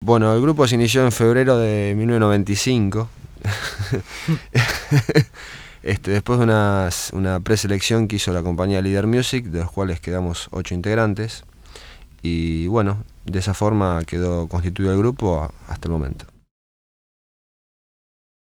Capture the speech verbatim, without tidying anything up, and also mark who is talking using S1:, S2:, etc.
S1: Bueno, el grupo se inició en febrero de mil novecientos noventa y cinco. Este, después de una, una preselección que hizo la compañía Leader Music, de los cuales quedamos ocho integrantes. Y bueno, de esa forma quedó constituido el grupo hasta el momento.